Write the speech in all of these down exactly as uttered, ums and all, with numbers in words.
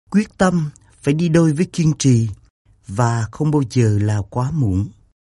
Quyết tâm phải đi đôi với kiên trì và không bao giờ là quá muộn.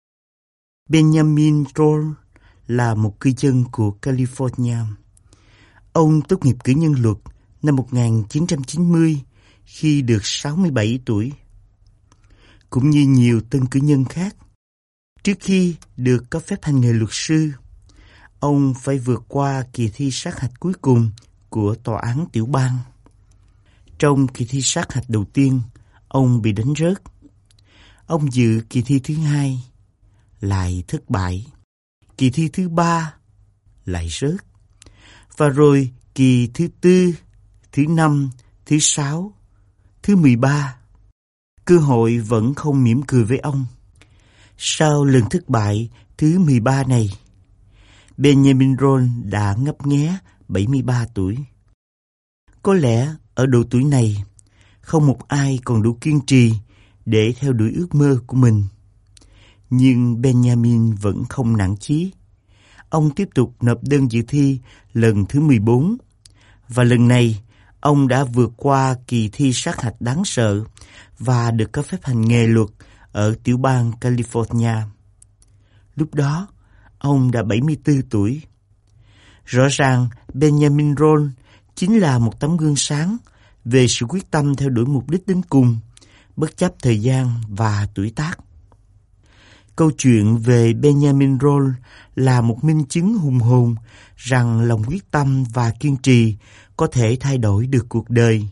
Benjamin Roll là một cư dân của California. Ông tốt nghiệp cử nhân luật năm một nghìn chín trăm chín mươi khi được sáu mươi bảy tuổi. Cũng như nhiều tân cử nhân khác, trước khi được cấp phép hành nghề luật sư, ông phải vượt qua kỳ thi sát hạch cuối cùng của tòa án tiểu bang. Trong kỳ thi sát hạch đầu tiên, ông bị đánh rớt. Ông dự kỳ thi thứ hai, lại thất bại. Kỳ thi thứ ba, lại rớt. Và rồi kỳ thứ tư, thứ năm, thứ sáu, thứ mười ba. Cơ hội vẫn không mỉm cười với ông. Sau lần thất bại thứ mười ba này, Benjamin Roll đã ngấp nghé bảy mươi ba tuổi. Có lẽ ở độ tuổi này, không một ai còn đủ kiên trì để theo đuổi ước mơ của mình. Nhưng Benjamin vẫn không nản chí. Ông tiếp tục nộp đơn dự thi lần thứ mười bốn. Và lần này, ông đã vượt qua kỳ thi sát hạch đáng sợ và được cấp phép hành nghề luật ở tiểu bang California. Lúc đó, ông đã bảy mươi tư tuổi. Rõ ràng, Benjamin Roll chính là một tấm gương sáng về sự quyết tâm theo đuổi mục đích đến cùng, bất chấp thời gian và tuổi tác. Câu chuyện về Benjamin Roll là một minh chứng hùng hồn rằng lòng quyết tâm và kiên trì có thể thay đổi được cuộc đời.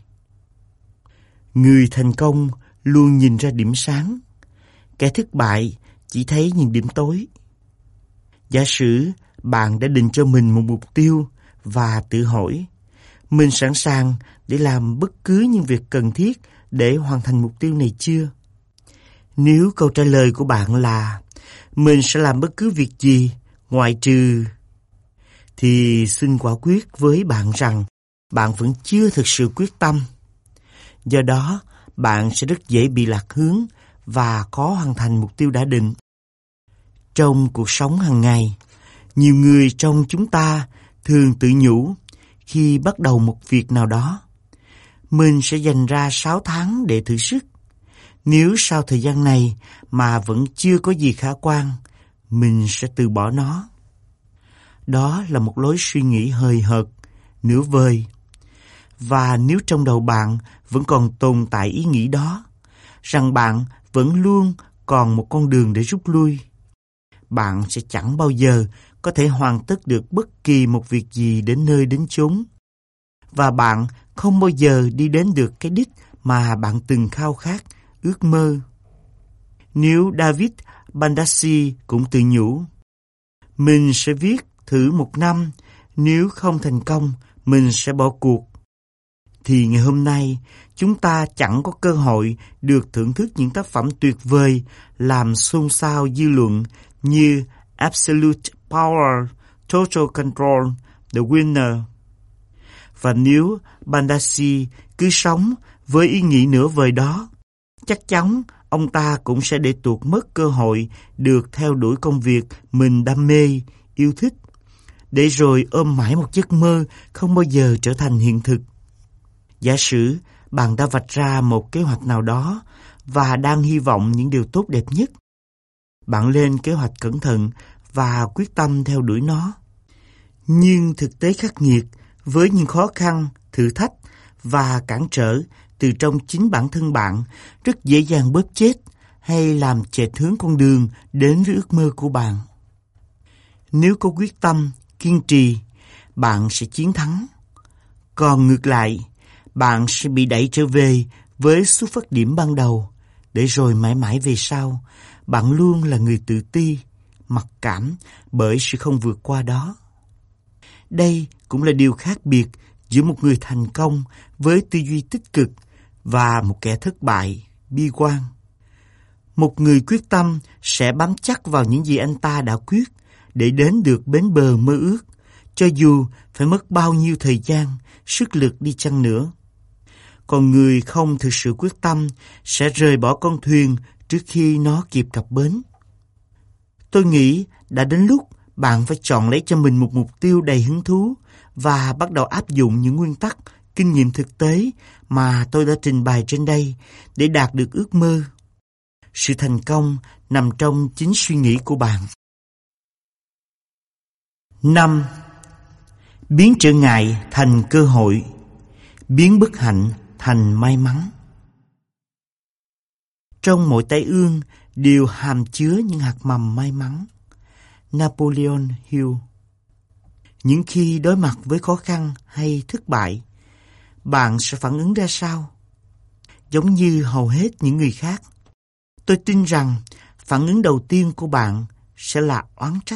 Người thành công luôn nhìn ra điểm sáng, kẻ thất bại chỉ thấy những điểm tối. Giả sử bạn đã định cho mình một mục tiêu và tự hỏi, mình sẵn sàng để làm bất cứ những việc cần thiết để hoàn thành mục tiêu này chưa? Nếu câu trả lời của bạn là mình sẽ làm bất cứ việc gì ngoại trừ, thì xin quả quyết với bạn rằng bạn vẫn chưa thực sự quyết tâm. Do đó, bạn sẽ rất dễ bị lạc hướng và khó hoàn thành mục tiêu đã định. Trong cuộc sống hàng ngày, nhiều người trong chúng ta thường tự nhủ khi bắt đầu một việc nào đó, mình sẽ dành ra sáu tháng để thử sức. Nếu sau thời gian này mà vẫn chưa có gì khả quan, mình sẽ từ bỏ nó. Đó là một lối suy nghĩ hời hợt, nửa vời. Và nếu trong đầu bạn vẫn còn tồn tại ý nghĩ đó, rằng bạn vẫn luôn còn một con đường để rút lui, bạn sẽ chẳng bao giờ có thể hoàn tất được bất kỳ một việc gì đến nơi đến chốn. Và bạn không bao giờ đi đến được cái đích mà bạn từng khao khát, ước mơ. Nếu David Baldacci cũng tự nhủ, mình sẽ viết thử một năm, nếu không thành công, mình sẽ bỏ cuộc, thì ngày hôm nay chúng ta chẳng có cơ hội được thưởng thức những tác phẩm tuyệt vời làm xôn xao dư luận như Absolute Power, Total Control, The Winner. Và nếu Baldacci cứ sống với ý nghĩ nửa vời đó, chắc chắn ông ta cũng sẽ để tuột mất cơ hội được theo đuổi công việc mình đam mê, yêu thích, để rồi ôm mãi một giấc mơ không bao giờ trở thành hiện thực. Giả sử bạn đã vạch ra một kế hoạch nào đó và đang hy vọng những điều tốt đẹp nhất. Bạn lên kế hoạch cẩn thận và quyết tâm theo đuổi nó. Nhưng thực tế khắc nghiệt với những khó khăn, thử thách và cản trở từ trong chính bản thân bạn rất dễ dàng bóp chết hay làm chệch hướng con đường đến với ước mơ của bạn. Nếu có quyết tâm, kiên trì, bạn sẽ chiến thắng. Còn ngược lại, bạn sẽ bị đẩy trở về với xuất phát điểm ban đầu, để rồi mãi mãi về sau, bạn luôn là người tự ti, mặc cảm bởi sự không vượt qua đó. Đây cũng là điều khác biệt giữa một người thành công với tư duy tích cực và một kẻ thất bại, bi quan. Một người quyết tâm sẽ bám chắc vào những gì anh ta đã quyết để đến được bến bờ mơ ước, cho dù phải mất bao nhiêu thời gian, sức lực đi chăng nữa. Còn người không thực sự quyết tâm sẽ rời bỏ con thuyền trước khi nó kịp cập bến. Tôi nghĩ đã đến lúc bạn phải chọn lấy cho mình một mục tiêu đầy hứng thú và bắt đầu áp dụng những nguyên tắc kinh nghiệm thực tế mà tôi đã trình bày trên đây để đạt được ước mơ. Sự thành công nằm trong chính suy nghĩ của bạn. năm. Biến trở ngại thành cơ hội, biến bất hạnh thành may mắn. Trong mỗi tai ương đều hàm chứa những hạt mầm may mắn. Napoleon Hill. Những khi đối mặt với khó khăn hay thất bại, bạn sẽ phản ứng ra sao? Giống như hầu hết những người khác, tôi tin rằng phản ứng đầu tiên của bạn sẽ là oán trách.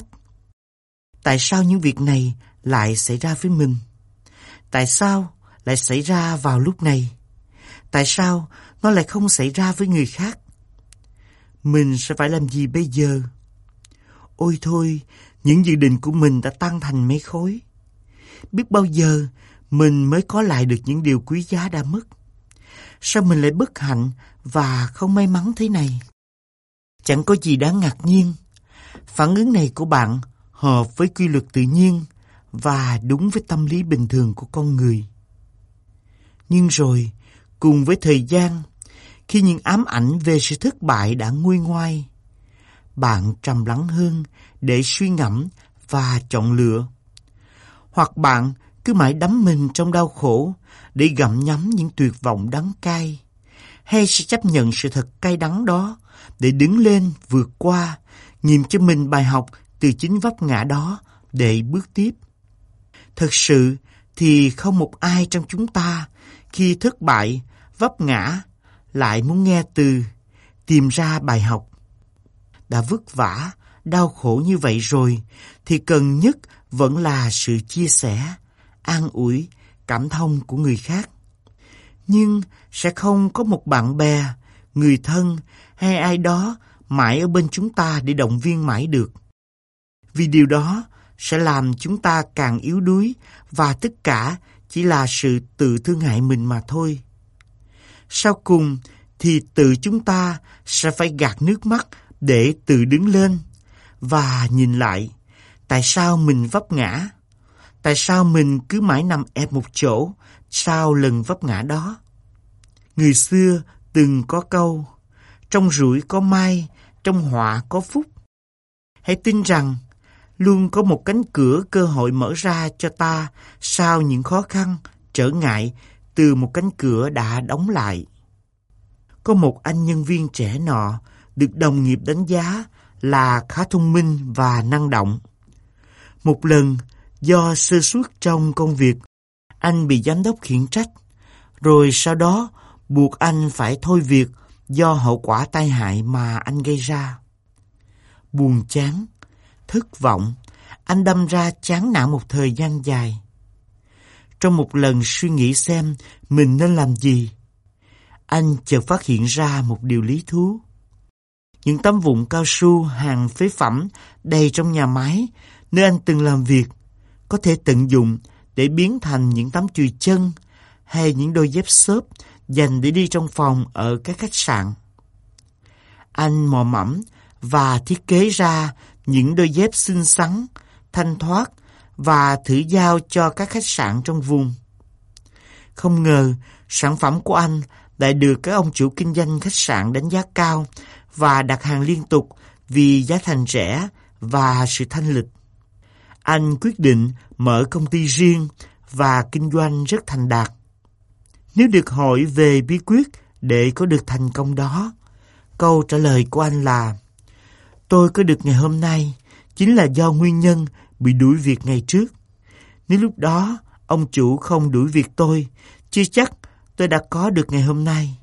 Tại sao những việc này lại xảy ra với mình? Tại sao lại xảy ra vào lúc này? Tại sao nó lại không xảy ra với người khác? Mình sẽ phải làm gì bây giờ? Ôi thôi, những dự định của mình đã tan thành mây khói. Biết bao giờ mình mới có lại được những điều quý giá đã mất? Sao mình lại bất hạnh và không may mắn thế này? Chẳng có gì đáng ngạc nhiên. Phản ứng này của bạn hợp với quy luật tự nhiên và đúng với tâm lý bình thường của con người. Nhưng rồi, cùng với thời gian, khi những ám ảnh về sự thất bại đã nguôi ngoai, bạn trầm lắng hơn để suy ngẫm và chọn lựa. Hoặc bạn cứ mãi đắm mình trong đau khổ để gặm nhấm những tuyệt vọng đắng cay, hay sẽ chấp nhận sự thật cay đắng đó để đứng lên vượt qua, nhìn cho mình bài học từ chính vấp ngã đó để bước tiếp. Thật sự thì không một ai trong chúng ta khi thất bại, vấp ngã lại muốn nghe từ tìm ra bài học. Đã vất vả, đau khổ như vậy rồi thì cần nhất vẫn là sự chia sẻ, an ủi, cảm thông của người khác. Nhưng sẽ không có một bạn bè, người thân hay ai đó mãi ở bên chúng ta để động viên mãi được. Vì điều đó sẽ làm chúng ta càng yếu đuối và tất cả chỉ là sự tự thương hại mình mà thôi. Sau cùng thì tự chúng ta sẽ phải gạt nước mắt để tự đứng lên và nhìn lại tại sao mình vấp ngã, tại sao mình cứ mãi nằm ẹp một chỗ sau lần vấp ngã đó. Người xưa từng có câu, trong rủi có may, trong họa có phúc. Hãy tin rằng luôn có một cánh cửa cơ hội mở ra cho ta sau những khó khăn, trở ngại từ một cánh cửa đã đóng lại. Có một anh nhân viên trẻ nọ được đồng nghiệp đánh giá là khá thông minh và năng động. Một lần, do sơ suất trong công việc, anh bị giám đốc khiển trách, rồi sau đó buộc anh phải thôi việc do hậu quả tai hại mà anh gây ra. Buồn chán, thất vọng, anh đâm ra chán nản một thời gian dài. Trong một lần suy nghĩ xem mình nên làm gì, anh chợt phát hiện ra một điều lý thú. Những tấm vụn cao su hàng phế phẩm đầy trong nhà máy nơi anh từng làm việc có thể tận dụng để biến thành những tấm chùy chân hay những đôi dép xốp dành để đi trong phòng ở các khách sạn. Anh mò mẫm và thiết kế ra những đôi dép xinh xắn, thanh thoát và thử giao cho các khách sạn trong vùng. Không ngờ sản phẩm của anh lại được các ông chủ kinh doanh khách sạn đánh giá cao và đặt hàng liên tục vì giá thành rẻ và sự thanh lịch. Anh quyết định mở công ty riêng và kinh doanh rất thành đạt. Nếu được hỏi về bí quyết để có được thành công đó, câu trả lời của anh là: tôi có được ngày hôm nay chính là do nguyên nhân bị đuổi việc ngày trước. Nếu lúc đó ông chủ không đuổi việc tôi, chưa chắc tôi đã có được ngày hôm nay.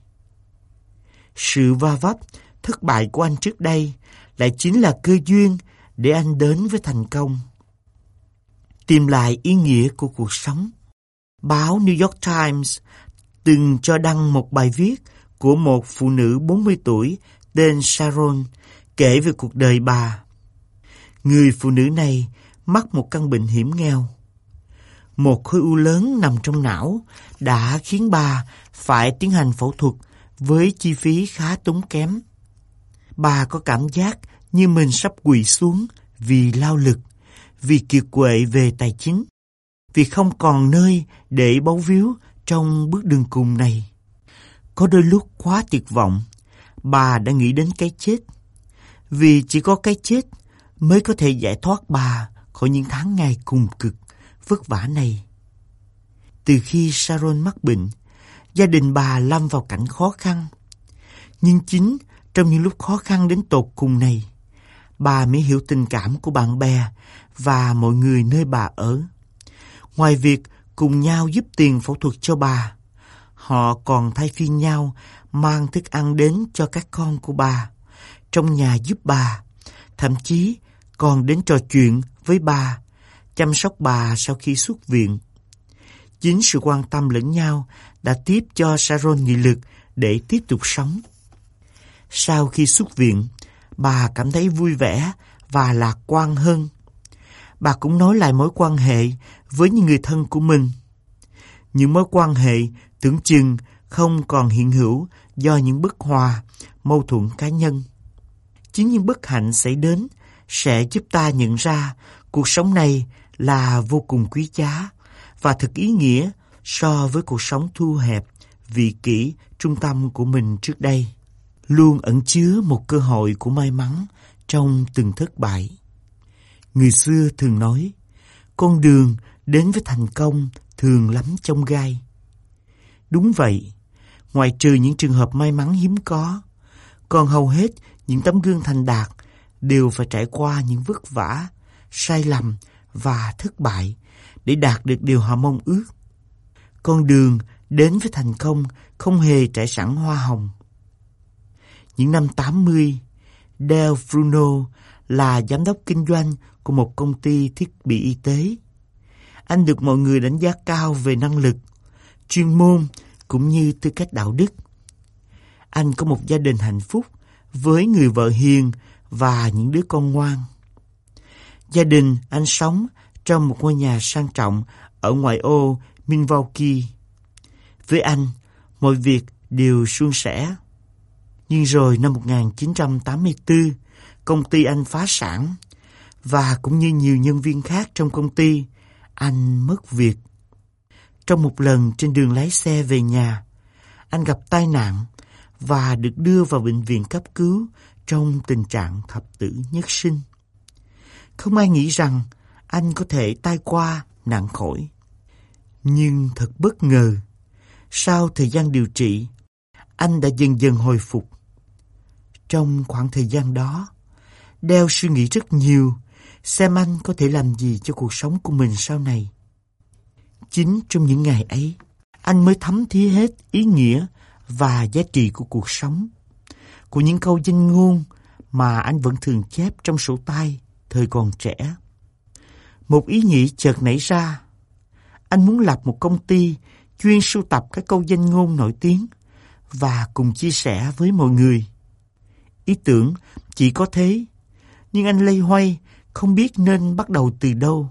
Sự va vấp, thất bại của anh trước đây lại chính là cơ duyên để anh đến với thành công. Tìm lại ý nghĩa của cuộc sống. Báo New York Times từng cho đăng một bài viết của một phụ nữ bốn mươi tuổi tên Sharon kể về cuộc đời bà. Người phụ nữ này mắc một căn bệnh hiểm nghèo. Một khối u lớn nằm trong não đã khiến bà phải tiến hành phẫu thuật với chi phí khá tốn kém. Bà có cảm giác như mình sắp quỵ xuống vì lao lực, vì kiệt quệ về tài chính, vì không còn nơi để báu víu Trong bước đường cùng này, có đôi lúc quá tuyệt vọng, bà đã nghĩ đến cái chết. Vì chỉ có cái chết mới có thể giải thoát bà khỏi những tháng ngày cùng cực, vất vả này. Từ khi Sharon mắc bệnh, gia đình bà lâm vào cảnh khó khăn. Nhưng chính trong những lúc khó khăn đến tột cùng này, bà mới hiểu tình cảm của bạn bè và mọi người nơi bà ở. Ngoài việc cùng nhau giúp tiền phẫu thuật cho bà, họ còn thay phiên nhau mang thức ăn đến cho các con của bà, trong nhà giúp bà, thậm chí còn đến trò chuyện với bà, chăm sóc bà sau khi xuất viện. Chính sự quan tâm lẫn nhau đã tiếp cho Sharon nghị lực để tiếp tục sống. Sau khi xuất viện, bà cảm thấy vui vẻ và lạc quan hơn. Bà cũng nói lại mối quan hệ với những người thân của mình. Những mối quan hệ tưởng chừng không còn hiện hữu do những bất hòa, mâu thuẫn cá nhân. Chính những bất hạnh xảy đến sẽ giúp ta nhận ra cuộc sống này là vô cùng quý giá và thực ý nghĩa so với cuộc sống thu hẹp, vị kỷ, trung tâm của mình trước đây. Luôn ẩn chứa một cơ hội của may mắn trong từng thất bại. Người xưa thường nói, con đường đến với thành công thường lắm chông gai. Đúng vậy, ngoại trừ những trường hợp may mắn hiếm có, còn hầu hết những tấm gương thành đạt đều phải trải qua những vất vả, sai lầm và thất bại để đạt được điều họ mong ước. Con đường đến với thành công không hề trải sẵn hoa hồng. Những năm tám mươi, Dale Bruno là giám đốc kinh doanh của một công ty thiết bị y tế. Anh được mọi người đánh giá cao về năng lực, chuyên môn cũng như tư cách đạo đức. Anh có một gia đình hạnh phúc với người vợ hiền và những đứa con ngoan. Gia đình anh sống trong một ngôi nhà sang trọng ở ngoại ô Milwaukee. Với anh, mọi việc đều suôn sẻ. Nhưng rồi năm một nghìn chín trăm tám mươi tư, công ty anh phá sản và cũng như nhiều nhân viên khác trong công ty, anh mất việc. Trong một lần trên đường lái xe về nhà, anh gặp tai nạn và được đưa vào bệnh viện cấp cứu trong tình trạng thập tử nhất sinh. Không ai nghĩ rằng anh có thể tai qua nạn khỏi. Nhưng thật bất ngờ, sau thời gian điều trị, anh đã dần dần hồi phục. Trong khoảng thời gian đó, Dale suy nghĩ rất nhiều xem anh có thể làm gì cho cuộc sống của mình sau này. Chính trong những ngày ấy, anh mới thấm thía hết ý nghĩa và giá trị của cuộc sống, của những câu danh ngôn mà anh vẫn thường chép trong sổ tay thời còn trẻ. Một ý nghĩ chợt nảy ra. Anh muốn lập một công ty chuyên sưu tập các câu danh ngôn nổi tiếng và cùng chia sẻ với mọi người. Ý tưởng chỉ có thế, nhưng anh loay hoay không biết nên bắt đầu từ đâu.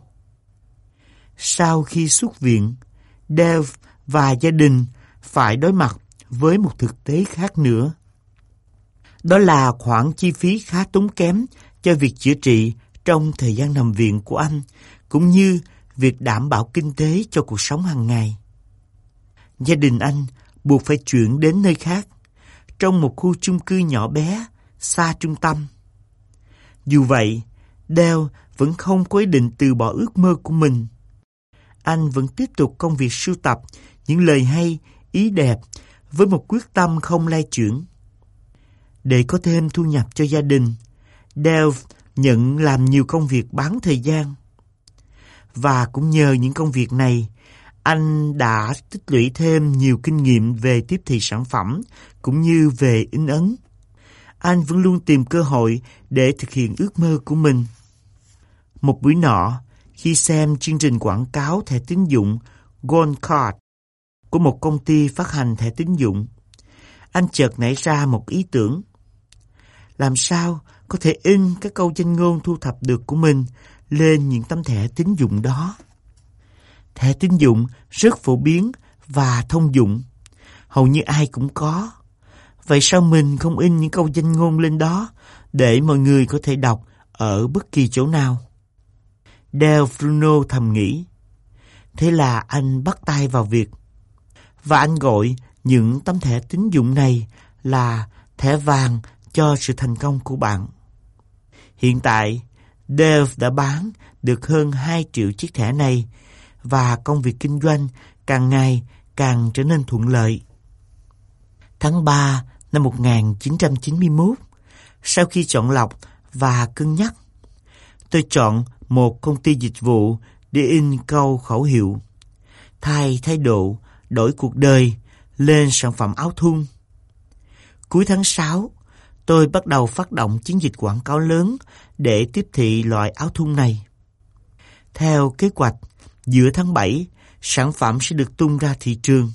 Sau khi xuất viện, Dale và gia đình phải đối mặt với một thực tế khác nữa. Đó là khoản chi phí khá tốn kém cho việc chữa trị trong thời gian nằm viện của anh, cũng như việc đảm bảo kinh tế cho cuộc sống hàng ngày. Gia đình anh buộc phải chuyển đến nơi khác, trong một khu chung cư nhỏ bé, xa trung tâm. Dù vậy, Dale vẫn không có ý định từ bỏ ước mơ của mình. Anh vẫn tiếp tục công việc sưu tập những lời hay, ý đẹp với một quyết tâm không lay chuyển. Để có thêm thu nhập cho gia đình, Dale nhận làm nhiều công việc bán thời gian. Và cũng nhờ những công việc này, anh đã tích lũy thêm nhiều kinh nghiệm về tiếp thị sản phẩm cũng như về in ấn. Anh vẫn luôn tìm cơ hội để thực hiện ước mơ của mình. Một buổi nọ, khi xem chương trình quảng cáo thẻ tín dụng Gold Card của một công ty phát hành thẻ tín dụng, anh chợt nảy ra một ý tưởng. Làm sao có thể in các câu danh ngôn thu thập được của mình lên những tấm thẻ tín dụng đó? Thẻ tín dụng rất phổ biến và thông dụng, hầu như ai cũng có. Vậy sao mình không in những câu danh ngôn lên đó để mọi người có thể đọc ở bất kỳ chỗ nào? Dale Bruno thầm nghĩ. Thế là anh bắt tay vào việc. Và anh gọi những tấm thẻ tín dụng này là thẻ vàng cho sự thành công của bạn. Hiện tại, Dave đã bán được hơn hai triệu chiếc thẻ này và công việc kinh doanh càng ngày càng trở nên thuận lợi. Tháng ba năm một nghìn chín trăm chín mươi mốt, sau khi chọn lọc và cân nhắc, tôi chọn một công ty dịch vụ để in câu khẩu hiệu thay thái độ, đổi cuộc đời lên sản phẩm áo thun. Cuối tháng sáu, tôi bắt đầu phát động chiến dịch quảng cáo lớn để tiếp thị loại áo thun này. Theo kế hoạch, giữa tháng bảy, sản phẩm sẽ được tung ra thị trường.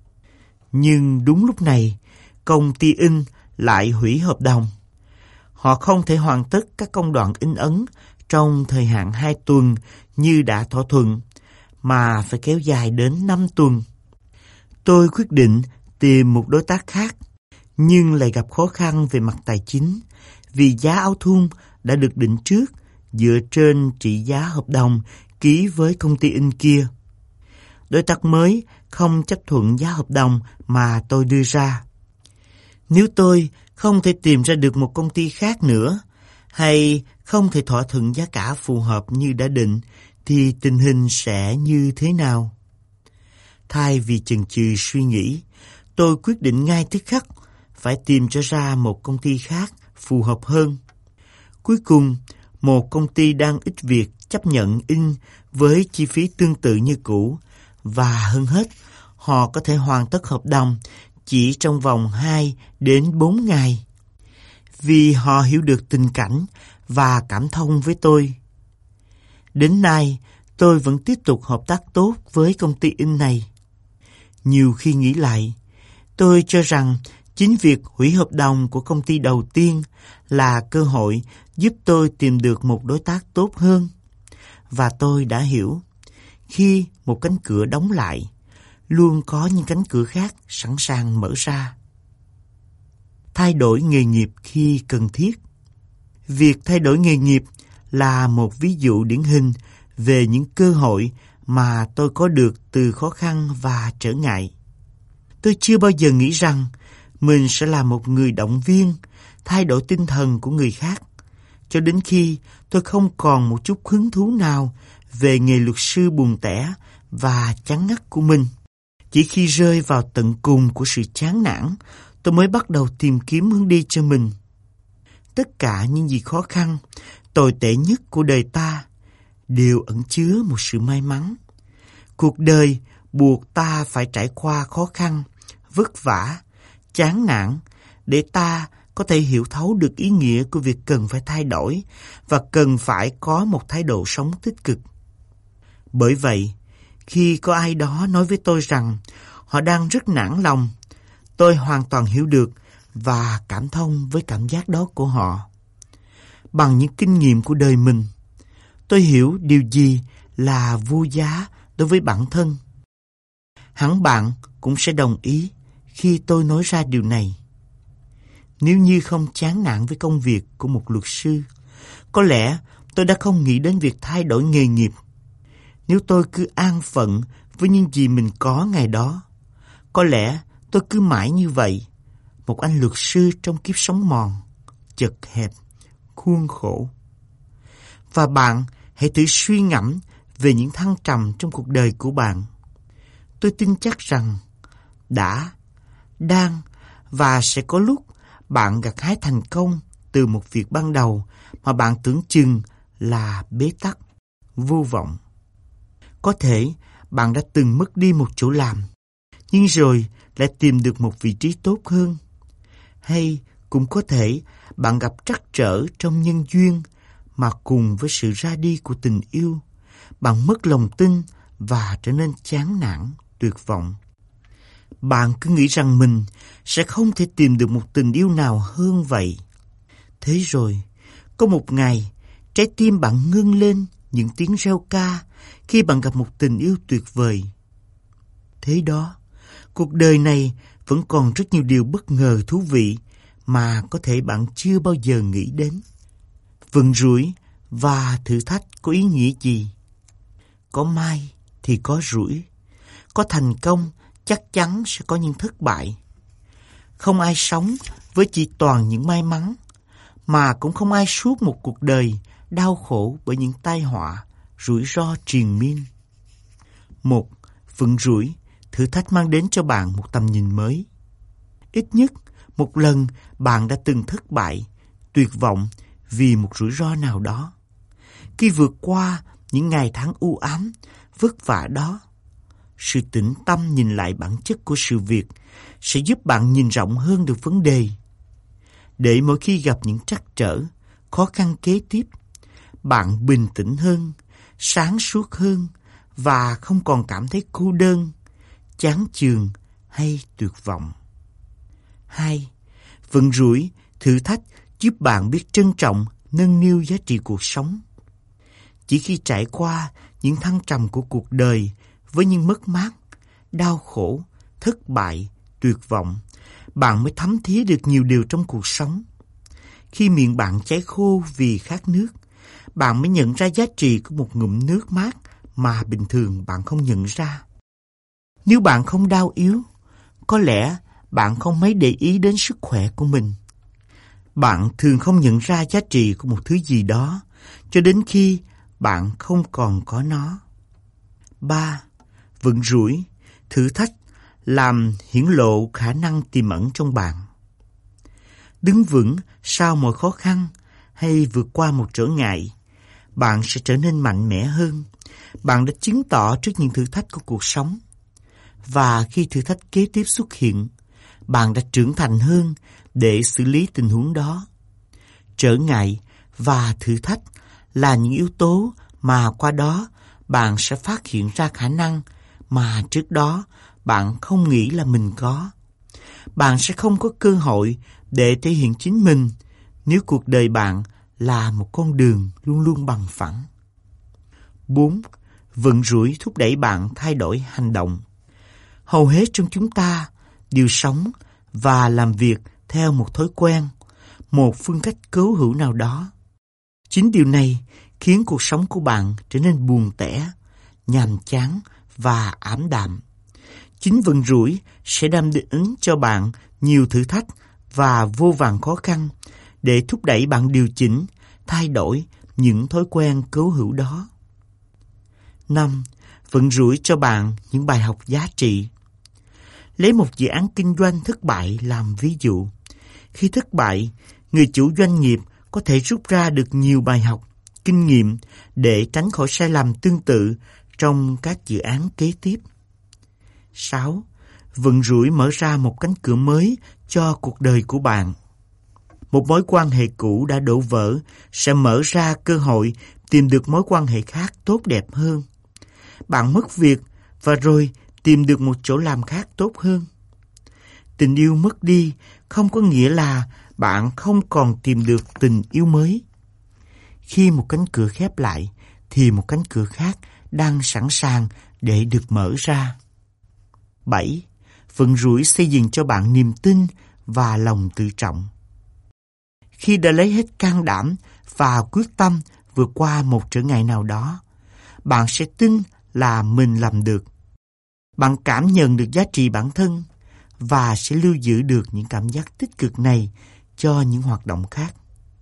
Nhưng đúng lúc này, công ty in lại hủy hợp đồng. Họ không thể hoàn tất các công đoạn in ấn trong thời hạn hai tuần như đã thỏa thuận, mà phải kéo dài đến năm tuần. Tôi quyết định tìm một đối tác khác, nhưng lại gặp khó khăn về mặt tài chính vì giá áo thun đã được định trước dựa trên trị giá hợp đồng ký với công ty in kia. Đối tác mới không chấp thuận giá hợp đồng mà tôi đưa ra. Nếu tôi không thể tìm ra được một công ty khác nữa, hay không thể thỏa thuận giá cả phù hợp như đã định, thì tình hình sẽ như thế nào? Thay vì chần chừ suy nghĩ, tôi quyết định ngay tức khắc phải tìm cho ra một công ty khác phù hợp hơn. Cuối cùng, một công ty đang ít việc chấp nhận in với chi phí tương tự như cũ, và hơn hết, họ có thể hoàn tất hợp đồng chỉ trong vòng hai đến bốn ngày. Vì họ hiểu được tình cảnh và cảm thông với tôi. Đến nay, tôi vẫn tiếp tục hợp tác tốt với công ty in này. Nhiều khi nghĩ lại, tôi cho rằng chính việc hủy hợp đồng của công ty đầu tiên là cơ hội giúp tôi tìm được một đối tác tốt hơn. Và tôi đã hiểu, khi một cánh cửa đóng lại, luôn có những cánh cửa khác sẵn sàng mở ra. Thay đổi nghề nghiệp khi cần thiết. Việc thay đổi nghề nghiệp là một ví dụ điển hình về những cơ hội mà tôi có được từ khó khăn và trở ngại. Tôi chưa bao giờ nghĩ rằng mình sẽ là một người động viên, thay đổi tinh thần của người khác, cho đến khi tôi không còn một chút hứng thú nào về nghề luật sư buồn tẻ và chán ngắt của mình. Chỉ khi rơi vào tận cùng của sự chán nản, tôi mới bắt đầu tìm kiếm hướng đi cho mình. Tất cả những gì khó khăn, tồi tệ nhất của đời ta đều ẩn chứa một sự may mắn. Cuộc đời buộc ta phải trải qua khó khăn, vất vả, chán nản để ta có thể hiểu thấu được ý nghĩa của việc cần phải thay đổi và cần phải có một thái độ sống tích cực. Bởi vậy, khi có ai đó nói với tôi rằng họ đang rất nản lòng, tôi hoàn toàn hiểu được và cảm thông với cảm giác đó của họ. Bằng những kinh nghiệm của đời mình, tôi hiểu điều gì là vô giá đối với bản thân. Hẳn bạn cũng sẽ đồng ý khi tôi nói ra điều này. Nếu như không chán nản với công việc của một luật sư, có lẽ tôi đã không nghĩ đến việc thay đổi nghề nghiệp. Nếu tôi cứ an phận với những gì mình có ngày đó, có lẽ tôi cứ mãi như vậy, một anh luật sư trong kiếp sống mòn, chật hẹp, khuôn khổ. Và bạn hãy thử suy ngẫm về những thăng trầm trong cuộc đời của bạn. Tôi tin chắc rằng đã, đang và sẽ có lúc bạn gặt hái thành công từ một việc ban đầu mà bạn tưởng chừng là bế tắc, vô vọng. Có thể bạn đã từng mất đi một chỗ làm, nhưng rồi lại tìm được một vị trí tốt hơn. Hay cũng có thể bạn gặp trắc trở trong nhân duyên mà cùng với sự ra đi của tình yêu, bạn mất lòng tin và trở nên chán nản, tuyệt vọng. Bạn cứ nghĩ rằng mình sẽ không thể tìm được một tình yêu nào hơn vậy. Thế rồi, có một ngày, trái tim bạn ngưng lên những tiếng reo ca khi bạn gặp một tình yêu tuyệt vời. Thế đó, cuộc đời này vẫn còn rất nhiều điều bất ngờ thú vị mà có thể bạn chưa bao giờ nghĩ đến. Vận rủi và thử thách có ý nghĩa gì? Có may thì có rủi, có thành công chắc chắn sẽ có những thất bại. Không ai sống với chỉ toàn những may mắn, mà cũng không ai suốt một cuộc đời đau khổ bởi những tai họa, rủi ro triền miên. Một, vận rủi, thử thách mang đến cho bạn một tầm nhìn mới. Ít nhất một lần bạn đã từng thất bại, tuyệt vọng vì một rủi ro nào đó. Khi vượt qua những ngày tháng u ám, vất vả đó, sự tĩnh tâm nhìn lại bản chất của sự việc sẽ giúp bạn nhìn rộng hơn được vấn đề. Để mỗi khi gặp những trắc trở, khó khăn kế tiếp, bạn bình tĩnh hơn, sáng suốt hơn và không còn cảm thấy cô đơn, chán chường hay tuyệt vọng. Hai, vận rủi, thử thách giúp bạn biết trân trọng, nâng niu giá trị cuộc sống. Chỉ khi trải qua những thăng trầm của cuộc đời với những mất mát, đau khổ, thất bại, tuyệt vọng, bạn mới thấm thía được nhiều điều trong cuộc sống. Khi miệng bạn cháy khô vì khát nước, bạn mới nhận ra giá trị của một ngụm nước mát mà bình thường bạn không nhận ra. Nếu bạn không đau yếu, có lẽ bạn không mấy để ý đến sức khỏe của mình. Bạn thường không nhận ra giá trị của một thứ gì đó cho đến khi bạn không còn có nó. Ba, vận rủi, thử thách làm hiển lộ khả năng tiềm ẩn trong bạn. Đứng vững sau mọi khó khăn hay vượt qua một trở ngại, bạn sẽ trở nên mạnh mẽ hơn. Bạn đã chứng tỏ trước những thử thách của cuộc sống. Và khi thử thách kế tiếp xuất hiện, bạn đã trưởng thành hơn để xử lý tình huống đó. Trở ngại và thử thách là những yếu tố mà qua đó bạn sẽ phát hiện ra khả năng mà trước đó bạn không nghĩ là mình có. Bạn sẽ không có cơ hội để thể hiện chính mình nếu cuộc đời bạn là một con đường luôn luôn bằng phẳng. Bốn, vận rủi thúc đẩy bạn thay đổi hành động. Hầu hết trong chúng ta đều sống và làm việc theo một thói quen, một phương cách cố hữu nào đó. Chính điều này khiến cuộc sống của bạn trở nên buồn tẻ, nhàm chán và ảm đạm. Chính vận rủi sẽ đem đến cho bạn nhiều thử thách và vô vàn khó khăn để thúc đẩy bạn điều chỉnh, thay đổi những thói quen cố hữu đó. Năm, vận rủi cho bạn những bài học giá trị. Lấy một dự án kinh doanh thất bại làm ví dụ. Khi thất bại, người chủ doanh nghiệp có thể rút ra được nhiều bài học, kinh nghiệm để tránh khỏi sai lầm tương tự trong các dự án kế tiếp. Sáu, vận rủi mở ra một cánh cửa mới cho cuộc đời của bạn. Một mối quan hệ cũ đã đổ vỡ sẽ mở ra cơ hội tìm được mối quan hệ khác tốt đẹp hơn. Bạn mất việc và rồi tìm được một chỗ làm khác tốt hơn. Tình yêu mất đi không có nghĩa là bạn không còn tìm được tình yêu mới. Khi một cánh cửa khép lại thì một cánh cửa khác đang sẵn sàng để được mở ra. Bảy, vận rủi xây dựng cho bạn niềm tin và lòng tự trọng. Khi đã lấy hết can đảm và quyết tâm vượt qua một trở ngại nào đó, bạn sẽ tin là mình làm được. Bạn cảm nhận được giá trị bản thân và sẽ lưu giữ được những cảm giác tích cực này cho những hoạt động khác.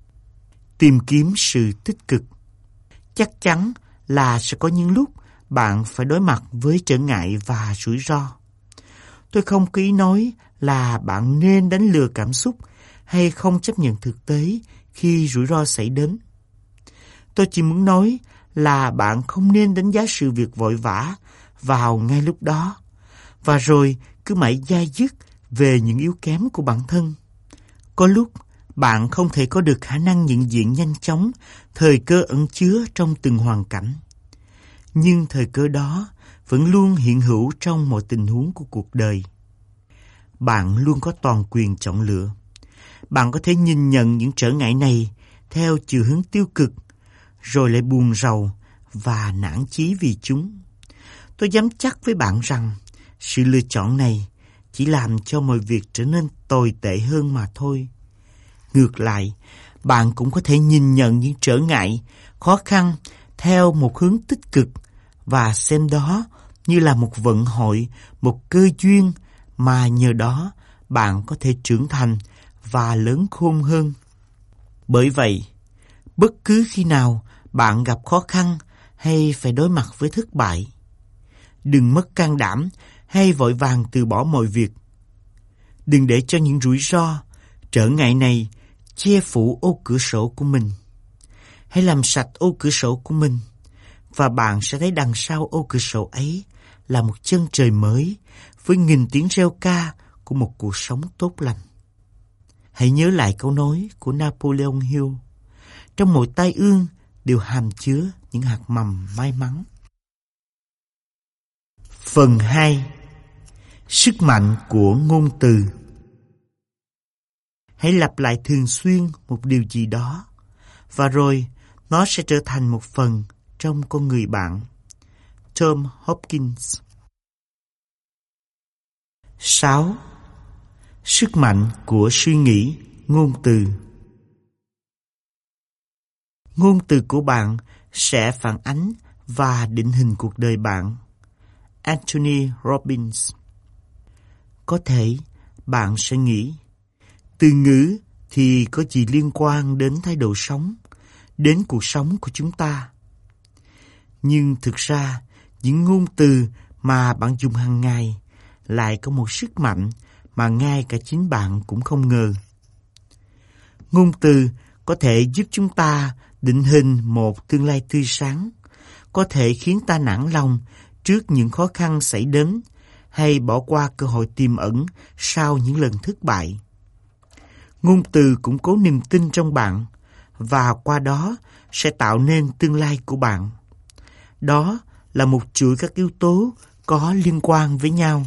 Tìm kiếm sự tích cực. Chắc chắn là sẽ có những lúc bạn phải đối mặt với trở ngại và rủi ro. Tôi không có ý nói là bạn nên đánh lừa cảm xúc hay không chấp nhận thực tế khi rủi ro xảy đến. Tôi chỉ muốn nói là bạn không nên đánh giá sự việc vội vã vào ngay lúc đó, và rồi cứ mãi dai dứt về những yếu kém của bản thân. Có lúc bạn không thể có được khả năng nhận diện nhanh chóng thời cơ ẩn chứa trong từng hoàn cảnh. Nhưng thời cơ đó vẫn luôn hiện hữu trong mọi tình huống của cuộc đời. Bạn luôn có toàn quyền chọn lựa. Bạn có thể nhìn nhận những trở ngại này theo chiều hướng tiêu cực, rồi lại buồn rầu và nản chí vì chúng. Tôi dám chắc với bạn rằng sự lựa chọn này chỉ làm cho mọi việc trở nên tồi tệ hơn mà thôi. Ngược lại, bạn cũng có thể nhìn nhận những trở ngại, khó khăn theo một hướng tích cực và xem đó như là một vận hội, một cơ duyên mà nhờ đó bạn có thể trưởng thành và lớn khôn hơn. Bởi vậy, bất cứ khi nào bạn gặp khó khăn hay phải đối mặt với thất bại, đừng mất can đảm hay vội vàng từ bỏ mọi việc. Đừng để cho những rủi ro, trở ngại này che phủ ô cửa sổ của mình. Hãy làm sạch ô cửa sổ của mình, và bạn sẽ thấy đằng sau ô cửa sổ ấy là một chân trời mới với nghìn tiếng reo ca của một cuộc sống tốt lành. Hãy nhớ lại câu nói của Napoleon Hill: trong mỗi tai ương đều hàm chứa những hạt mầm may mắn. Phần hai. Sức mạnh của ngôn từ. Hãy lặp lại thường xuyên một điều gì đó, và rồi nó sẽ trở thành một phần trong con người bạn. Tom Hopkins. sáu. Sức mạnh của suy nghĩ, ngôn từ. Ngôn từ của bạn sẽ phản ánh và định hình cuộc đời bạn. Anthony Robbins. Có thể bạn sẽ nghĩ, từ ngữ thì có gì liên quan đến thái độ sống, đến cuộc sống của chúng ta. Nhưng thực ra, những ngôn từ mà bạn dùng hàng ngày lại có một sức mạnh mà ngay cả chính bạn cũng không ngờ. Ngôn từ có thể giúp chúng ta định hình một tương lai tươi sáng, có thể khiến ta nản lòng trước những khó khăn xảy đến, hay bỏ qua cơ hội tiềm ẩn sau những lần thất bại. Ngôn từ củng cố niềm tin trong bạn, và qua đó sẽ tạo nên tương lai của bạn. Đó là một chuỗi các yếu tố có liên quan với nhau.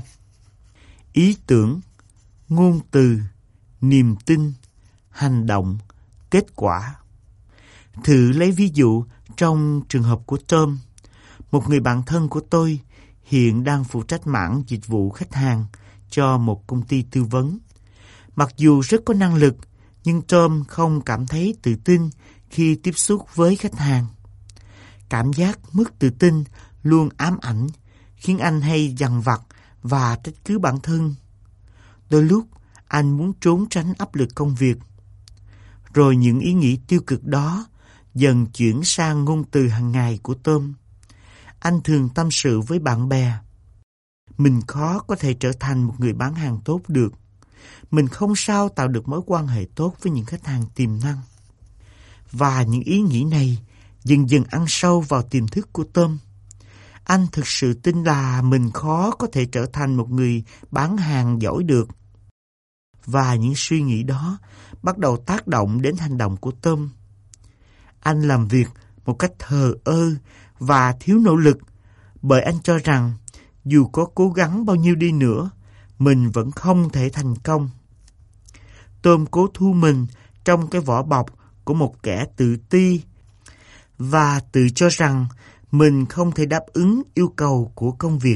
Ý tưởng, ngôn từ, niềm tin, hành động, kết quả. Thử lấy ví dụ trong trường hợp của Tom, một người bạn thân của tôi hiện đang phụ trách mảng dịch vụ khách hàng cho một công ty tư vấn. Mặc dù rất có năng lực, nhưng Tom không cảm thấy tự tin khi tiếp xúc với khách hàng. Cảm giác mất tự tin luôn ám ảnh, khiến anh hay dằn vặt và trách cứ bản thân. Đôi lúc, anh muốn trốn tránh áp lực công việc. Rồi những ý nghĩ tiêu cực đó dần chuyển sang ngôn từ hàng ngày của Tom. Anh thường tâm sự với bạn bè: mình khó có thể trở thành một người bán hàng tốt được. Mình không sao tạo được mối quan hệ tốt với những khách hàng tiềm năng. Và những ý nghĩ này dần dần ăn sâu vào tiềm thức của Tom. Anh thực sự tin là mình khó có thể trở thành một người bán hàng giỏi được. Và những suy nghĩ đó bắt đầu tác động đến hành động của Tom. Anh làm việc một cách thờ ơ và thiếu nỗ lực, bởi anh cho rằng dù có cố gắng bao nhiêu đi nữa, mình vẫn không thể thành công. Tom cố thu mình trong cái vỏ bọc của một kẻ tự ti và tự cho rằng mình không thể đáp ứng yêu cầu của công việc.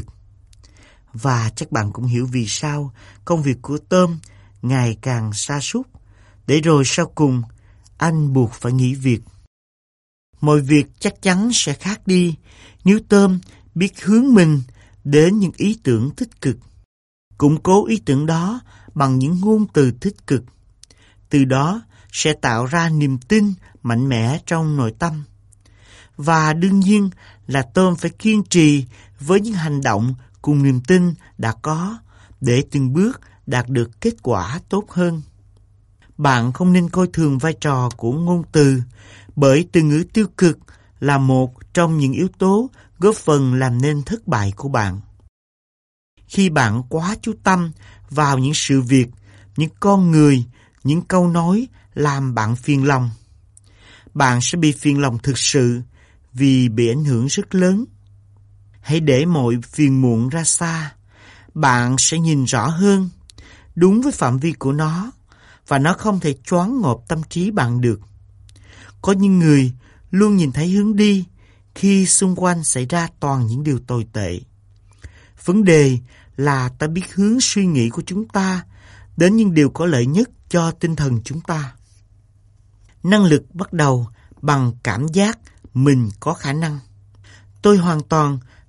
Và chắc bạn cũng hiểu vì sao công việc của Tom ngày càng sa sút, để rồi sau cùng anh buộc phải nghỉ việc. Mọi việc chắc chắn sẽ khác đi nếu Tom biết hướng mình đến những ý tưởng tích cực, củng cố ý tưởng đó bằng những ngôn từ tích cực. Từ đó sẽ tạo ra niềm tin mạnh mẽ trong nội tâm. Và đương nhiên là Tom phải kiên trì với những hành động cùng niềm tin đã có để từng bước đạt được kết quả tốt hơn. Bạn không nên coi thường vai trò của ngôn từ, bởi từ ngữ tiêu cực là một trong những yếu tố góp phần làm nên thất bại của bạn. Khi bạn quá chú tâm vào những sự việc, những con người, những câu nói làm bạn phiền lòng, bạn sẽ bị phiền lòng thực sự vì bị ảnh hưởng rất lớn. Hãy để mọi phiền muộn ra xa, bạn sẽ nhìn rõ hơn, đúng với phạm vi của nó, và nó không thể choáng ngợp tâm trí bạn được. Có những người luôn nhìn thấy hướng đi khi xung quanh xảy ra toàn những điều tồi tệ. Vấn đề là ta biết hướng suy nghĩ của chúng ta đến những điều có lợi nhất cho tinh thần chúng ta. Năng lực bắt đầu bằng cảm giác mình có khả năng. Tôi hoàn toàn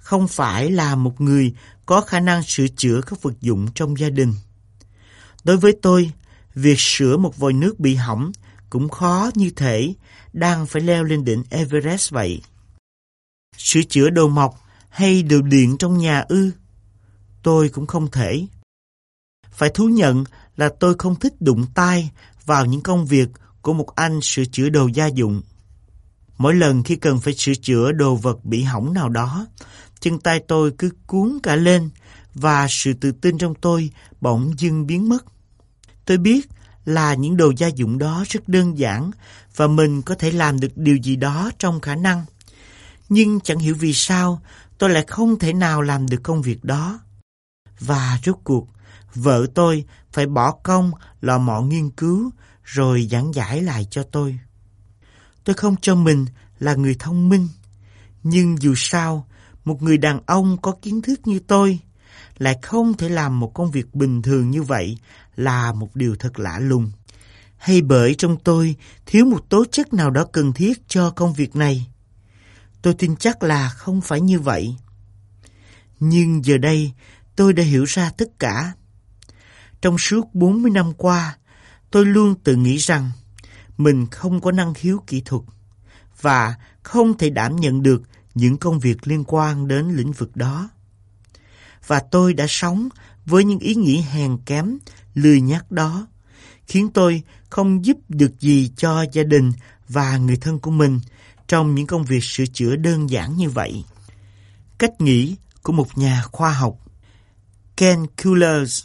không phải là một người có khả năng sửa chữa các vật dụng trong gia đình. Đối với tôi, việc sửa một vòi nước bị hỏng cũng khó như thể đang phải leo lên đỉnh Everest vậy. Sửa chữa đồ mộc hay đồ điện trong nhà ư? Tôi cũng không thể. Phải thú nhận là tôi không thích đụng tay vào những công việc của một anh sửa chữa đồ gia dụng. Mỗi lần khi cần phải sửa chữa đồ vật bị hỏng nào đó, chân tay tôi cứ cuốn cả lên và sự tự tin trong tôi bỗng dưng biến mất. Tôi biết là những đồ gia dụng đó rất đơn giản và mình có thể làm được điều gì đó trong khả năng. Nhưng chẳng hiểu vì sao tôi lại không thể nào làm được công việc đó. Và rốt cuộc, vợ tôi phải bỏ công lò mò nghiên cứu rồi giảng giải lại cho tôi. Tôi không cho mình là người thông minh, nhưng dù sao, một người đàn ông có kiến thức như tôi lại không thể làm một công việc bình thường như vậy là một điều thật lạ lùng. Hay bởi trong tôi thiếu một tố chất nào đó cần thiết cho công việc này? Tôi tin chắc là không phải như vậy. Nhưng giờ đây, tôi đã hiểu ra tất cả. Trong suốt bốn mươi năm qua, tôi luôn tự nghĩ rằng mình không có năng khiếu kỹ thuật và không thể đảm nhận được những công việc liên quan đến lĩnh vực đó. Và tôi đã sống với những ý nghĩ hèn kém, lười nhác đó, khiến tôi không giúp được gì cho gia đình và người thân của mình trong những công việc sửa chữa đơn giản như vậy. Cách nghĩ của một nhà khoa học, Ken Kullers,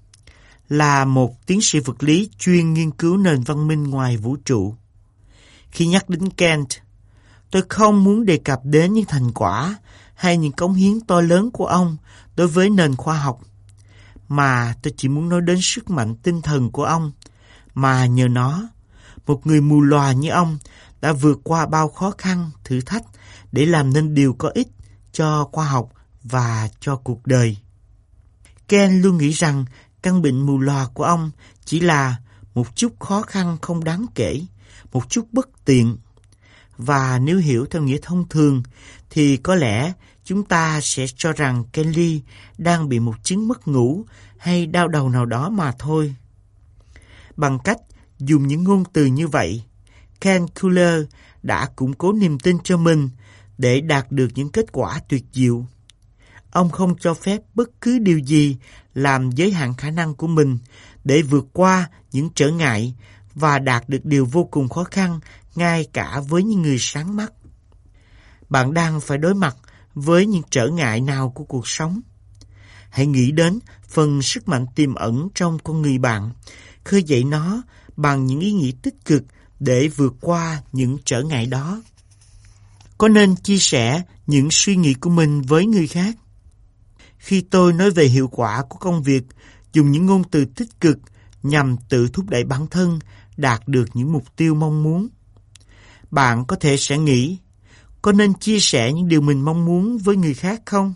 là một tiến sĩ vật lý chuyên nghiên cứu nền văn minh ngoài vũ trụ. Khi nhắc đến Kent, tôi không muốn đề cập đến những thành quả hay những cống hiến to lớn của ông đối với nền khoa học, mà tôi chỉ muốn nói đến sức mạnh tinh thần của ông, mà nhờ nó, một người mù lòa như ông đã vượt qua bao khó khăn, thử thách để làm nên điều có ích cho khoa học và cho cuộc đời. Ken luôn nghĩ rằng căn bệnh mù lòa của ông chỉ là một chút khó khăn không đáng kể, một chút bất tiện. Và nếu hiểu theo nghĩa thông thường, thì có lẽ chúng ta sẽ cho rằng Kelly đang bị một chứng mất ngủ hay đau đầu nào đó mà thôi. Bằng cách dùng những ngôn từ như vậy, Ken Kuller đã củng cố niềm tin cho mình để đạt được những kết quả tuyệt diệu. Ông không cho phép bất cứ điều gì làm giới hạn khả năng của mình để vượt qua những trở ngại và đạt được điều vô cùng khó khăn ngay cả với những người sáng mắt. Bạn đang phải đối mặt với những trở ngại nào của cuộc sống? Hãy nghĩ đến phần sức mạnh tiềm ẩn trong con người bạn, khơi dậy nó bằng những ý nghĩ tích cực để vượt qua những trở ngại đó. Có nên chia sẻ những suy nghĩ của mình với người khác? Khi tôi nói về hiệu quả của công việc, dùng những ngôn từ tích cực nhằm tự thúc đẩy bản thân đạt được những mục tiêu mong muốn. Bạn có thể sẽ nghĩ, có nên chia sẻ những điều mình mong muốn với người khác không?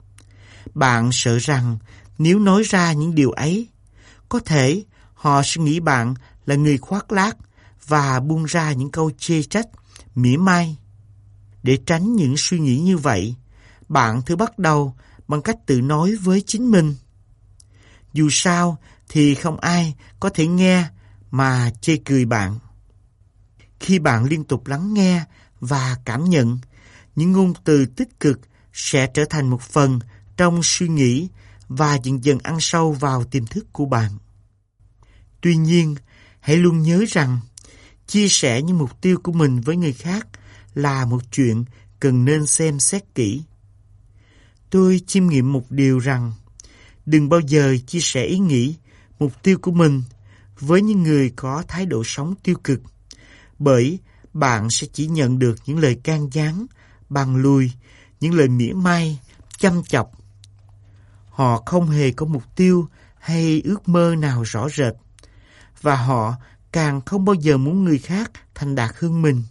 Bạn sợ rằng nếu nói ra những điều ấy, có thể họ sẽ nghĩ bạn là người khoác lác và buông ra những câu chê trách, mỉa mai. Để tránh những suy nghĩ như vậy, bạn thử bắt đầu bằng cách tự nói với chính mình. Dù sao thì không ai có thể nghe mà chê cười bạn. Khi bạn liên tục lắng nghe và cảm nhận, những ngôn từ tích cực sẽ trở thành một phần trong suy nghĩ và dần dần ăn sâu vào tiềm thức của bạn. Tuy nhiên, hãy luôn nhớ rằng chia sẻ những mục tiêu của mình với người khác là một chuyện cần nên xem xét kỹ. Tôi chiêm nghiệm một điều rằng đừng bao giờ chia sẻ ý nghĩ, mục tiêu của mình với những người có thái độ sống tiêu cực, bởi bạn sẽ chỉ nhận được những lời can gián, bằng lùi, những lời mỉa mai, chăm chọc. Họ không hề có mục tiêu hay ước mơ nào rõ rệt, và họ càng không bao giờ muốn người khác thành đạt hơn mình.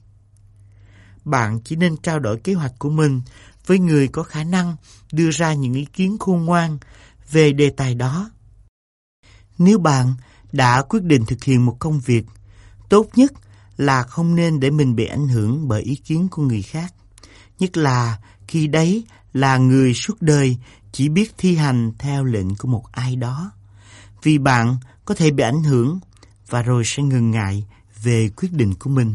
Bạn chỉ nên trao đổi kế hoạch của mình với người có khả năng đưa ra những ý kiến khôn ngoan về đề tài đó. Nếu bạn đã quyết định thực hiện một công việc, tốt nhất là không nên để mình bị ảnh hưởng bởi ý kiến của người khác, nhất là khi đấy là người suốt đời chỉ biết thi hành theo lệnh của một ai đó, vì bạn có thể bị ảnh hưởng và rồi sẽ ngần ngại về quyết định của mình.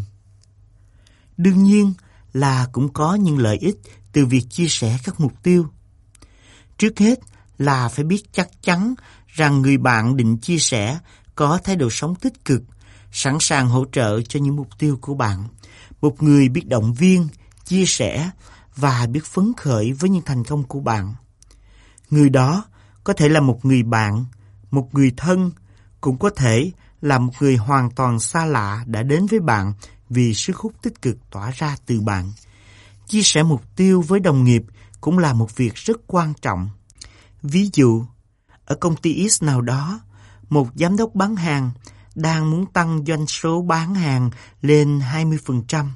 Đương nhiên là cũng có những lợi ích từ việc chia sẻ các mục tiêu. Trước hết là phải biết chắc chắn rằng người bạn định chia sẻ có thái độ sống tích cực, sẵn sàng hỗ trợ cho những mục tiêu của bạn. Một người biết động viên, chia sẻ và biết phấn khởi với những thành công của bạn. Người đó có thể là một người bạn, một người thân, cũng có thể là một người hoàn toàn xa lạ đã đến với bạn vì sức hút tích cực tỏa ra từ bạn. Chia sẻ mục tiêu với đồng nghiệp cũng là một việc rất quan trọng. Ví dụ, ở công ty X nào đó, một giám đốc bán hàng đang muốn tăng doanh số bán hàng lên hai mươi phần trăm.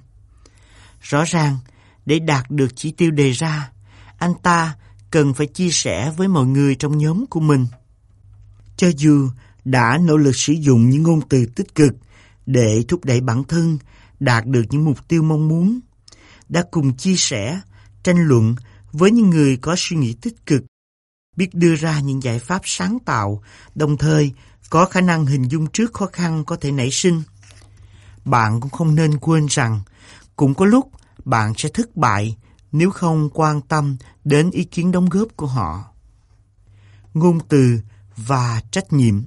Rõ ràng, để đạt được chỉ tiêu đề ra, anh ta cần phải chia sẻ với mọi người trong nhóm của mình. Cho dù đã nỗ lực sử dụng những ngôn từ tích cực để thúc đẩy bản thân đạt được những mục tiêu mong muốn, đã cùng chia sẻ, tranh luận với những người có suy nghĩ tích cực, biết đưa ra những giải pháp sáng tạo, đồng thời có khả năng hình dung trước khó khăn có thể nảy sinh. Bạn cũng không nên quên rằng, cũng có lúc bạn sẽ thất bại nếu không quan tâm đến ý kiến đóng góp của họ. Ngôn từ và trách nhiệm.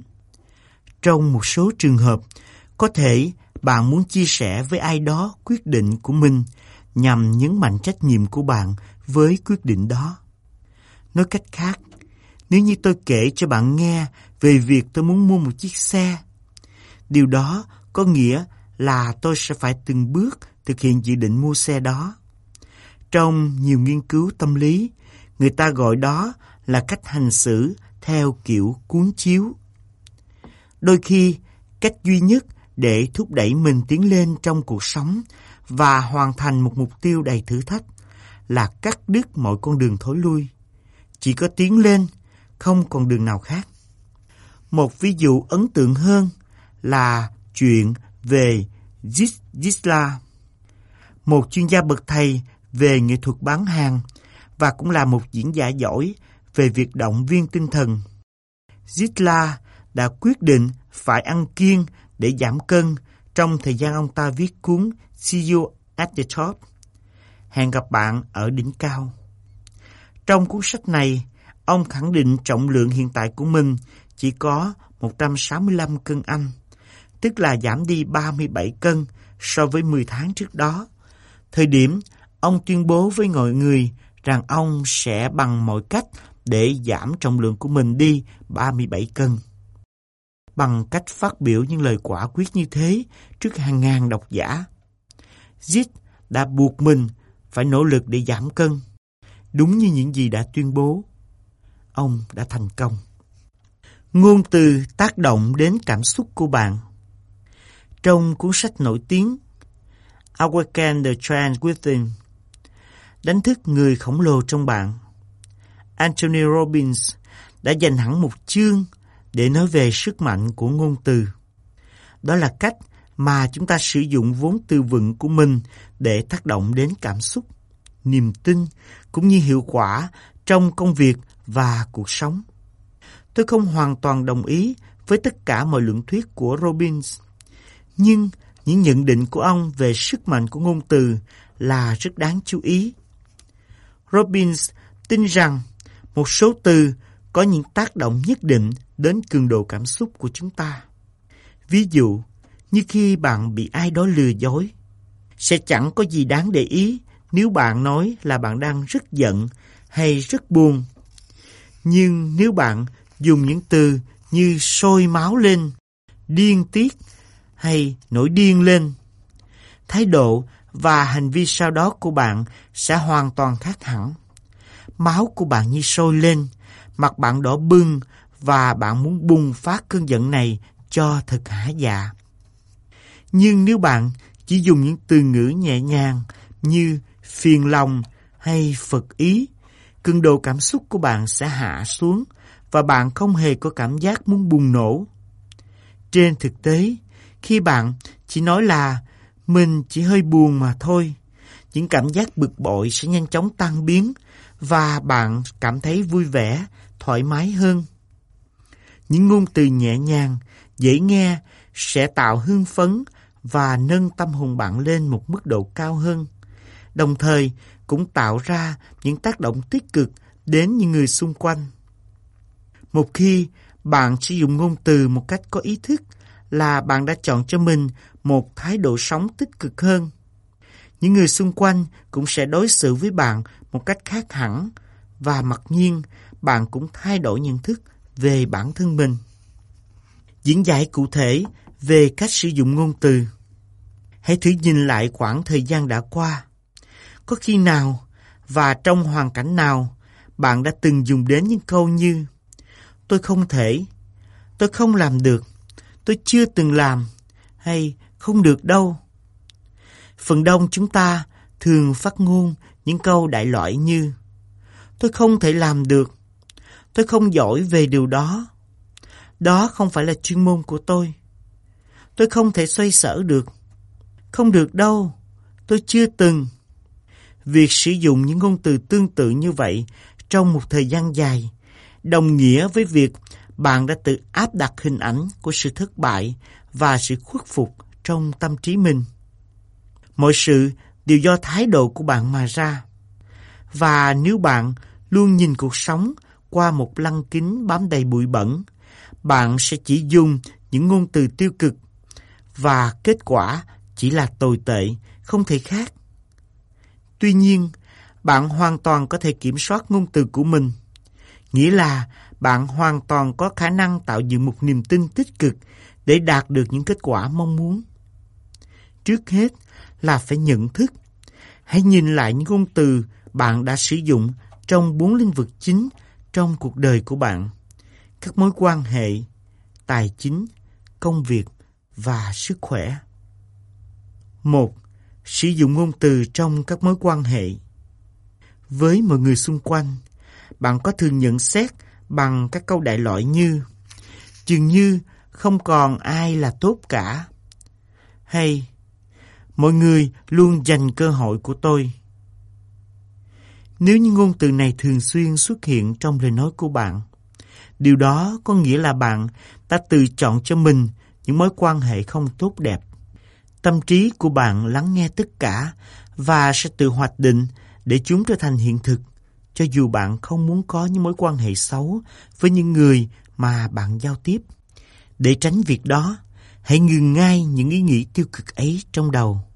Trong một số trường hợp, có thể bạn muốn chia sẻ với ai đó quyết định của mình nhằm nhấn mạnh trách nhiệm của bạn với quyết định đó. Nói cách khác, nếu như tôi kể cho bạn nghe về việc tôi muốn mua một chiếc xe, điều đó có nghĩa là tôi sẽ phải từng bước thực hiện dự định mua xe đó. Trong nhiều nghiên cứu tâm lý, người ta gọi đó là cách hành xử theo kiểu cuốn chiếu. Đôi khi, cách duy nhất để thúc đẩy mình tiến lên trong cuộc sống và hoàn thành một mục tiêu đầy thử thách là cắt đứt mọi con đường thối lui. Chỉ có tiến lên, không còn đường nào khác. Một ví dụ ấn tượng hơn là chuyện về Zig Ziglar, một chuyên gia bậc thầy về nghệ thuật bán hàng và cũng là một diễn giả giỏi về việc động viên tinh thần. Ziglar đã quyết định phải ăn kiêng để giảm cân trong thời gian ông ta viết cuốn See You at the Top, hẹn gặp bạn ở đỉnh cao. Trong cuốn sách này, ông khẳng định trọng lượng hiện tại của mình chỉ có một trăm sáu mươi lăm cân Anh, tức là giảm đi ba mươi bảy cân so với mười tháng trước đó. Thời điểm ông tuyên bố với mọi người rằng ông sẽ bằng mọi cách để giảm trọng lượng của mình đi ba mươi bảy cân. Bằng cách phát biểu những lời quả quyết như thế trước hàng ngàn độc giả, Zig đã buộc mình phải nỗ lực để giảm cân, đúng như những gì đã tuyên bố. Ông đã thành công. Ngôn từ tác động đến cảm xúc của bạn. Trong cuốn sách nổi tiếng Awaken the Giant Within, đánh thức người khổng lồ trong bạn, Anthony Robbins đã dành hẳn một chương để nói về sức mạnh của ngôn từ. Đó là cách mà chúng ta sử dụng vốn từ vựng của mình để tác động đến cảm xúc, niềm tin cũng như hiệu quả trong công việc và cuộc sống. Tôi không hoàn toàn đồng ý với tất cả mọi luận thuyết của Robbins, nhưng những nhận định của ông về sức mạnh của ngôn từ là rất đáng chú ý. Robbins tin rằng một số từ có những tác động nhất định đến cường độ cảm xúc của chúng ta. Ví dụ, như khi bạn bị ai đó lừa dối, sẽ chẳng có gì đáng để ý nếu bạn nói là bạn đang rất giận hay rất buồn. Nhưng nếu bạn dùng những từ như sôi máu lên, điên tiết hay nổi điên lên, thái độ và hành vi sau đó của bạn sẽ hoàn toàn khác hẳn. Máu của bạn như sôi lên, mặt bạn đỏ bừng và bạn muốn bùng phát cơn giận này cho thật hả dạ. Nhưng nếu bạn chỉ dùng những từ ngữ nhẹ nhàng như phiền lòng hay phật ý, cường độ cảm xúc của bạn sẽ hạ xuống và bạn không hề có cảm giác muốn bùng nổ. Trên thực tế, khi bạn chỉ nói là mình chỉ hơi buồn mà thôi, những cảm giác bực bội sẽ nhanh chóng tan biến và bạn cảm thấy vui vẻ, thoải mái hơn. Những ngôn từ nhẹ nhàng, dễ nghe sẽ tạo hưng phấn và nâng tâm hồn bạn lên một mức độ cao hơn, đồng thời cũng tạo ra những tác động tích cực đến những người xung quanh. Một khi bạn sử dụng ngôn từ một cách có ý thức là bạn đã chọn cho mình một thái độ sống tích cực hơn. Những người xung quanh cũng sẽ đối xử với bạn một cách khác hẳn và mặc nhiên bạn cũng thay đổi nhận thức về bản thân mình. Diễn giải cụ thể về cách sử dụng ngôn từ. Hãy thử nhìn lại quãng thời gian đã qua. Có khi nào và trong hoàn cảnh nào bạn đã từng dùng đến những câu như tôi không thể, tôi không làm được, tôi chưa từng làm, hay không được đâu. Phần đông chúng ta thường phát ngôn những câu đại loại như tôi không thể làm được, tôi không giỏi về điều đó, đó không phải là chuyên môn của tôi, tôi không thể xoay sở được, không được đâu, tôi chưa từng. Việc sử dụng những ngôn từ tương tự như vậy trong một thời gian dài đồng nghĩa với việc bạn đã tự áp đặt hình ảnh của sự thất bại và sự khuất phục trong tâm trí mình. Mọi sự đều do thái độ của bạn mà ra. Và nếu bạn luôn nhìn cuộc sống qua một lăng kính bám đầy bụi bẩn, bạn sẽ chỉ dùng những ngôn từ tiêu cực và kết quả chỉ là tồi tệ, không thể khác. Tuy nhiên, bạn hoàn toàn có thể kiểm soát ngôn từ của mình. Nghĩa là bạn hoàn toàn có khả năng tạo dựng một niềm tin tích cực để đạt được những kết quả mong muốn. Trước hết là phải nhận thức. Hãy nhìn lại những ngôn từ bạn đã sử dụng trong bốn lĩnh vực chính trong cuộc đời của bạn: các mối quan hệ, tài chính, công việc và sức khỏe. Một. Sử dụng ngôn từ trong các mối quan hệ. Với mọi người xung quanh, bạn có thường nhận xét bằng các câu đại loại như dường như không còn ai là tốt cả, hay mọi người luôn giành cơ hội của tôi. Nếu những ngôn từ này thường xuyên xuất hiện trong lời nói của bạn, điều đó có nghĩa là bạn đã tự chọn cho mình những mối quan hệ không tốt đẹp. Tâm trí của bạn lắng nghe tất cả và sẽ tự hoạch định để chúng trở thành hiện thực, cho dù bạn không muốn có những mối quan hệ xấu với những người mà bạn giao tiếp. Để tránh việc đó, hãy ngừng ngay những ý nghĩ tiêu cực ấy trong đầu.